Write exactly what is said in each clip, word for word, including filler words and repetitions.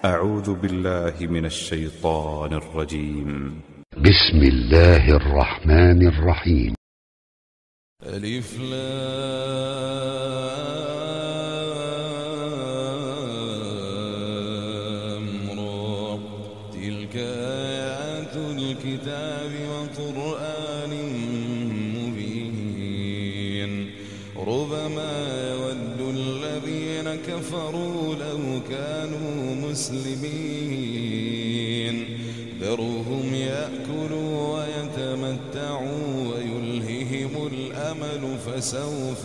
أعوذ بالله من الشيطان الرجيم. بسم الله الرحمن الرحيم. ألف لام را، تلك آيات الكتاب وقرآن مبين. ربما يود الذين كفروا لو كانوا مسلمين. ذرهم يأكلوا ويتمتعوا ويلههم الأمل فسوف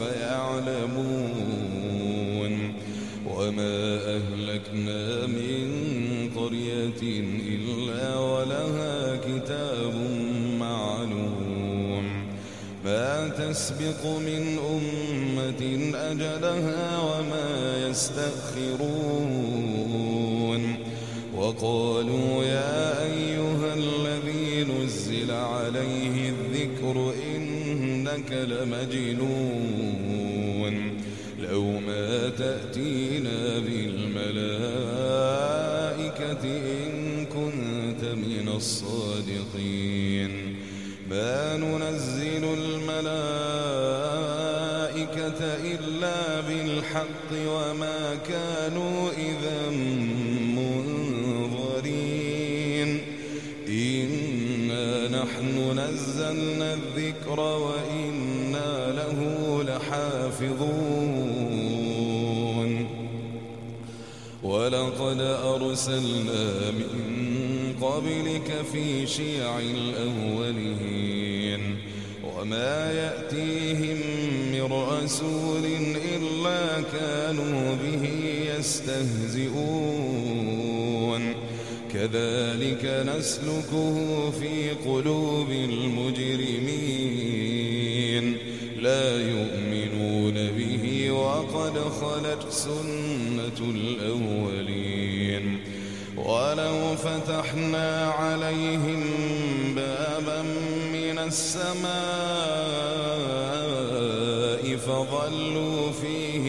يعلمون. وما أهلكنا من قرية إلا ولها كتاب معلوم. ما تسبق من أمة أجلها وما يستأخرون. وقالوا يا أيها الذي نزل عليه الذكر إنك لمجنون. لو ما تأتينا بالملائكة إن كنت من الصادقين. ما ننزل الملائكة إلا بالحق وما كانوا إذا منظرين. إنا نحن نزلنا الذكر وإنا له لحافظون. ولقد أرسلنا من قبلك في شيع الأولين وما يأتيهم من رسول إلا كانوا به يستهزئون. كذلك نسلكه في قلوب المجرمين. لا يؤمنون به وقد خلت سنة الأولين. ولو فتحنا عليهم بابا من السماء فظلوا فيه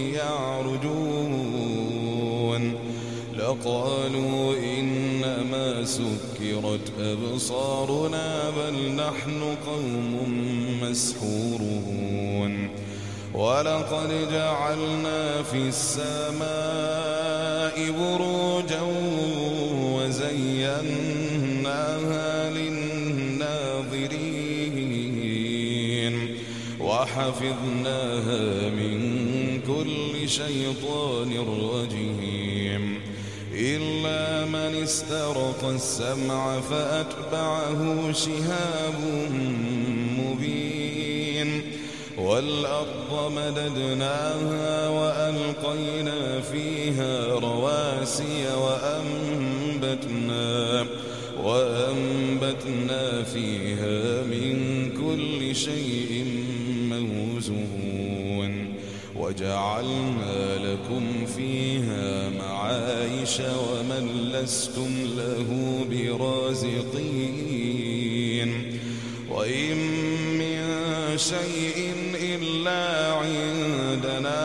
يعرجون لقالوا إنما سكرت أبصارنا بل نحن قوم مسحورون. ولقد جعلنا في السماء بروجا وزيناها للناظرين وحفظناها من كل شيطان رجيم. إلا من استرق السمع فأتبعه شهاب مبين. والأرض مددناها وألقينا فيها رواسي وأنبتنا, وأنبتنا فيها من كل شيء موزون. وجعلنا لكم فيها معايش ومن لستم له برازقين. وإن من شيء إلا عندنا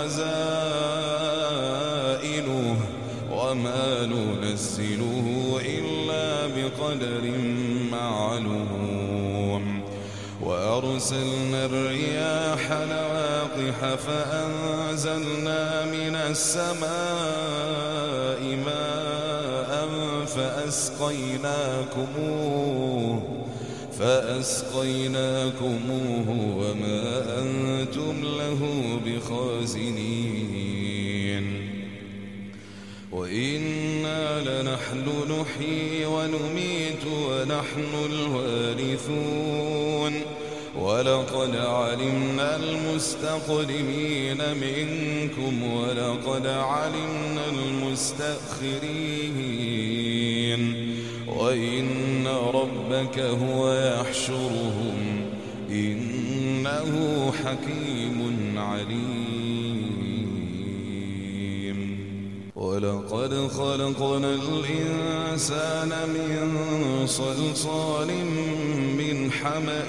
خزائنه وما ننزله إلا بقدر معلوم. وأرسلنا الرياح لواقح فأنزلنا من السماء ماء فأسقيناكموه فأسقيناكموه وما أنتم له بخازنين. وإنا لنحن نحيي ونميت ونحن الوارثون. ولقد علمنا المستقدمين منكم ولقد علمنا المستأخرين. وإن ربك هو يحشرهم إنه حكيم عليم. ولقد خلقنا الإنسان من صلصال من حمأ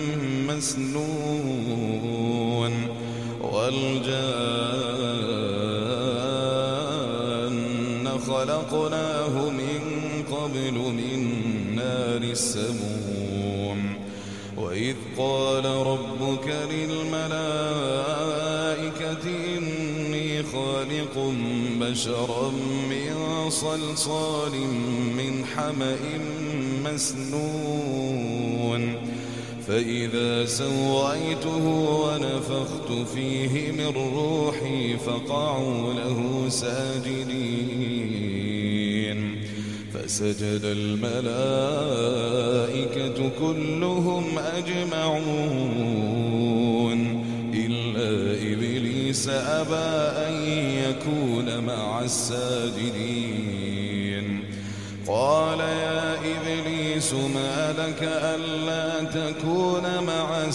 مسنون. والجان خلقناه من قبل من نار السموم وإذ قال ربك للملائكة إني خالق بشرا من صلصال من حمأ مسنون فإذا سويته ونفخت فيه من روحي فقعوا له ساجدين فسجد الملائكة كلهم أجمعون إلا إبليس أبى أن يكون مع الساجدين قال يا إبليس ما لك ألا تكون مع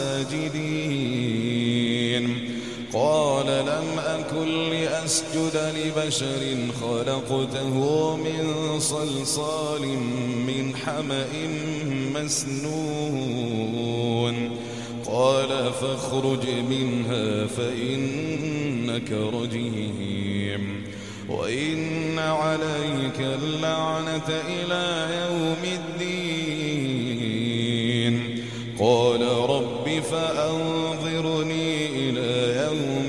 الساجدين قال لم أكن لأسجد لبشر خلقته من صلصال من حمأ مسنون قال فاخرج منها فإنك رجيم وإن عليك اللعنة إلى يوم الدين قال رب فأنظرني إلى يوم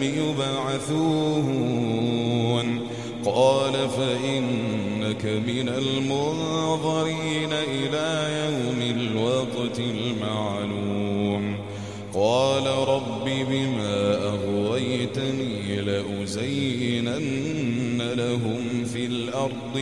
يبعثون قال فإنك من المنظرين إلى يوم الوقت المعلوم قال رب بما أغويتني لأزينن لهم في الأرض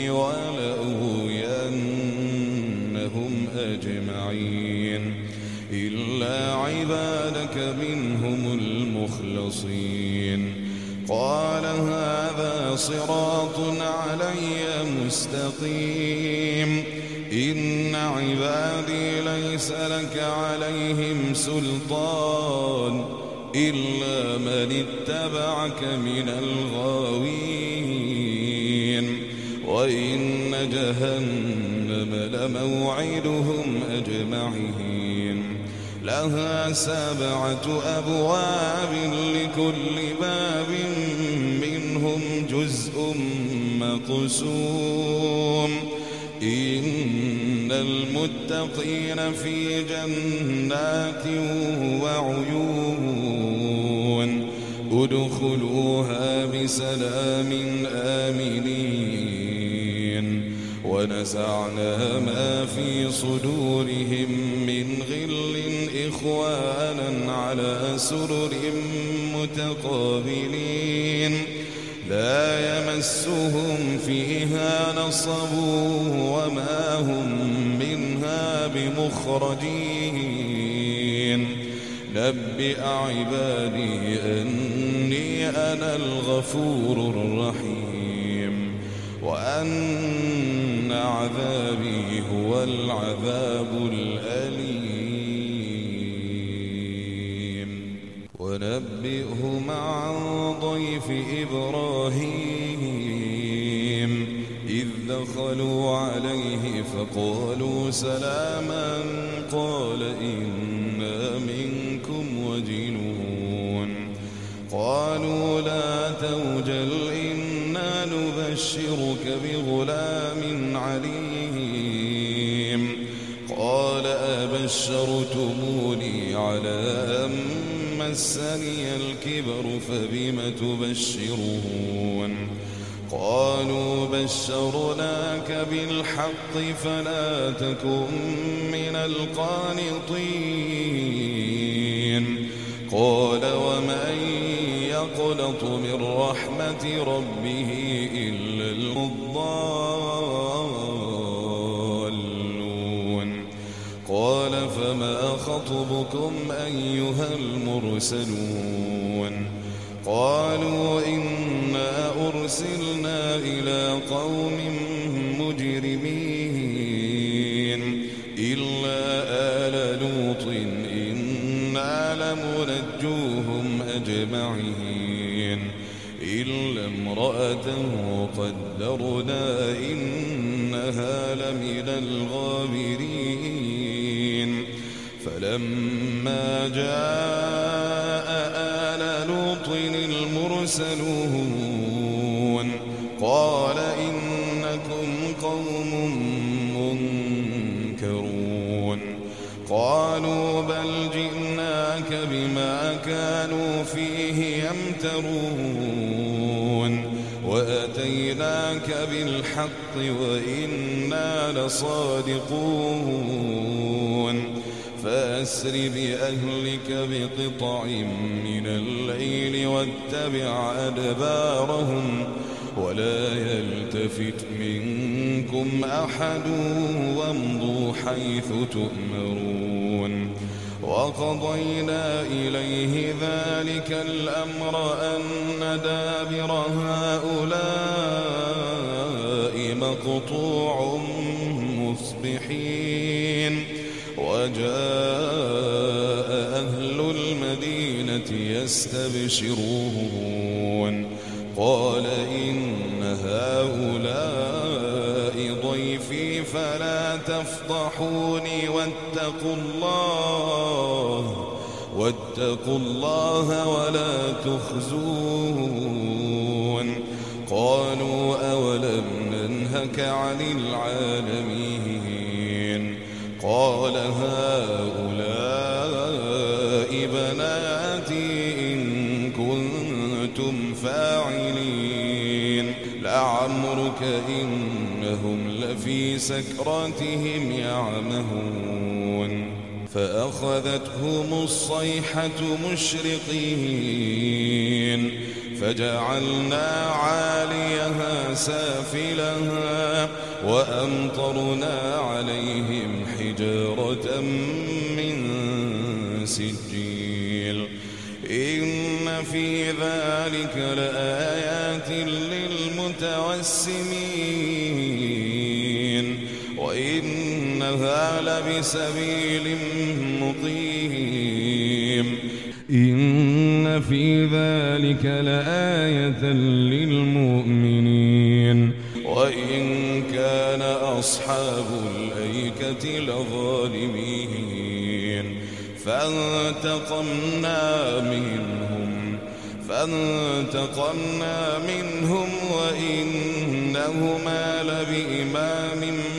ولأغوينهم أجمعين إلا عبادك منهم المخلصين قال هذا صراط علي مستقيم إن عبادي ليس لك عليهم سلطان إلا من اتبعك من الغاوين وإن جهنم لموعدهم أجمعين لها سبعة أبواب لكل باب منهم جزء مقسوم إن المتقين في جنات وعيون ادخلوها بسلام آمنين ونزعنا ما في صدورهم من غل إخوانا على سرر متقابلين لا يمسهم فيها نصب وما هم منها بمخرجين نبئ عبادي أني أنا الغفور الرحيم وأن عذابي هو العذاب الأليم ونبئهم عن ضيف إبراهيم إذ دخلوا عليه فقالوا سلاما قال إنا منكم وجلون قالوا لا توجل إنا نبشرك بغلام عليم قال أبشرتموني على أن مسني الكبر فبم تبشرون قالوا بشرناك بالحق فلا تكن من القانطين قال ومن يقنط من رحمة ربه إلا الضالون قال فما خطبكم أيها المرسلون قالوا إنا أرسلنا إلى قوم مجرمين إلا آل لوط إنا لمنجوهم أجمعين إلا امرأته قدرنا إنها لمن الغابرين فلما جاء آل لوط المرسلون قال إن هم قوم منكرون قالوا بل جئناك بما كانوا فيه يمترون وأتيناك بالحق وإنا لصادقون فأسر بأهلك بقطع من الليل واتبع أدبارهم ولا يلتفت منكم أحد وامضوا حيث تؤمرون وقضينا إليه ذلك الأمر أن دابر هؤلاء مقطوع مصبحين وجاء أهل المدينة يستبشرون قال إن هؤلاء ضيفي فلا تفضحوني واتقوا الله واتقوا الله ولا تخزون قالوا أولم ننهك عن العالمين قال هؤلاء بناتي إن كنتم فاعلين لعمرك إنهم لفي سكرتهم يعمهون فأخذتهم الصيحة مشرقين فجعلنا عاليها سافلها وأمطرنا عليهم حجارة من سجيل إن في ذلك لآيات للمتوسمين وإنها لبسبيل مقيم إن في ذلك لآية للمؤمنين وإن كان أصحاب الأيكة لظالمين فانتقمنا منهم فانتقمنا منهم وإنهما لبإمام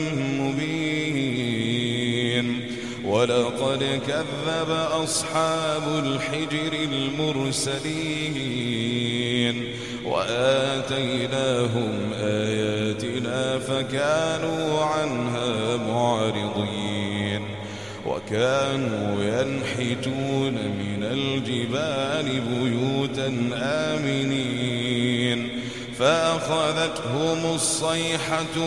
مبين ولقد كذب أصحاب الحجر المرسلين وآتيناهم آياتنا فكانوا عنها معرضين وكانوا ينحتون من الجبال بيوتا آمنين فأخذتهم الصيحة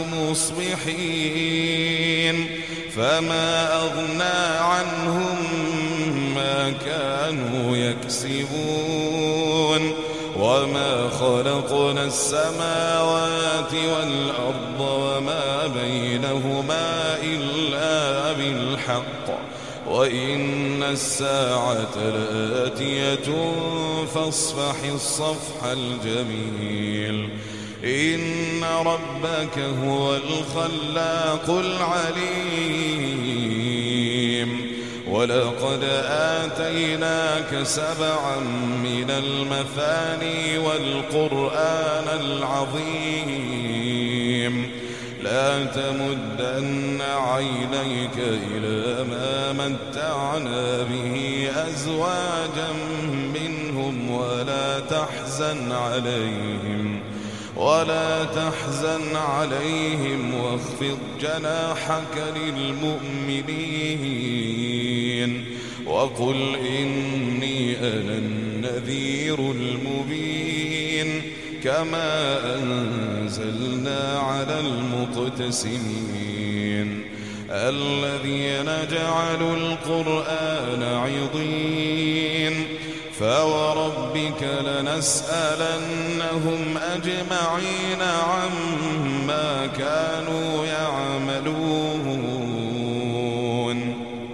مصبحين فما أغنى عنهم ما كانوا يكسبون وما خلقنا السماوات والأرض وما بينهما إلا بالحق وإن الساعة لآتية فاصفح الصفح الجميل إن ربك هو الخلاق العليم ولقد آتيناك سبعا من المثاني والقرآن العظيم لا تمدن عينيك إلى ما متعنا به أزواجا منهم ولا تحزن عليهم ولا تحزن عليهم واخفض جناحك للمؤمنين وقل إني أنا النذير المبين كما أنزلنا على المقتسمين الذين جعلوا القرآن عضين فوربك لنسألنهم أجمعين عما كانوا يعملون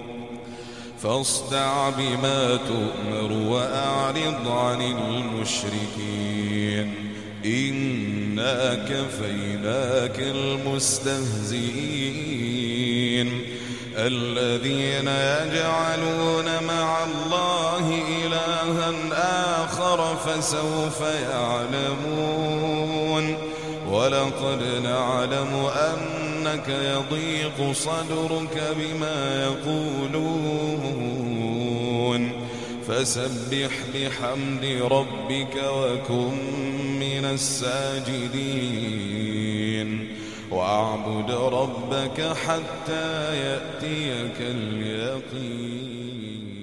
فاصدع بما تؤمر وأعرض عن المشركين إنا كفيناك المستهزئين الذين يجعلون مع الله إلها آخر فسوف يعلمون ولقد نعلم أنك يضيق صدرك بما يقولون فسبح بحمد ربك وكن من الساجدين واعبد ربك حتى يأتيك اليقين.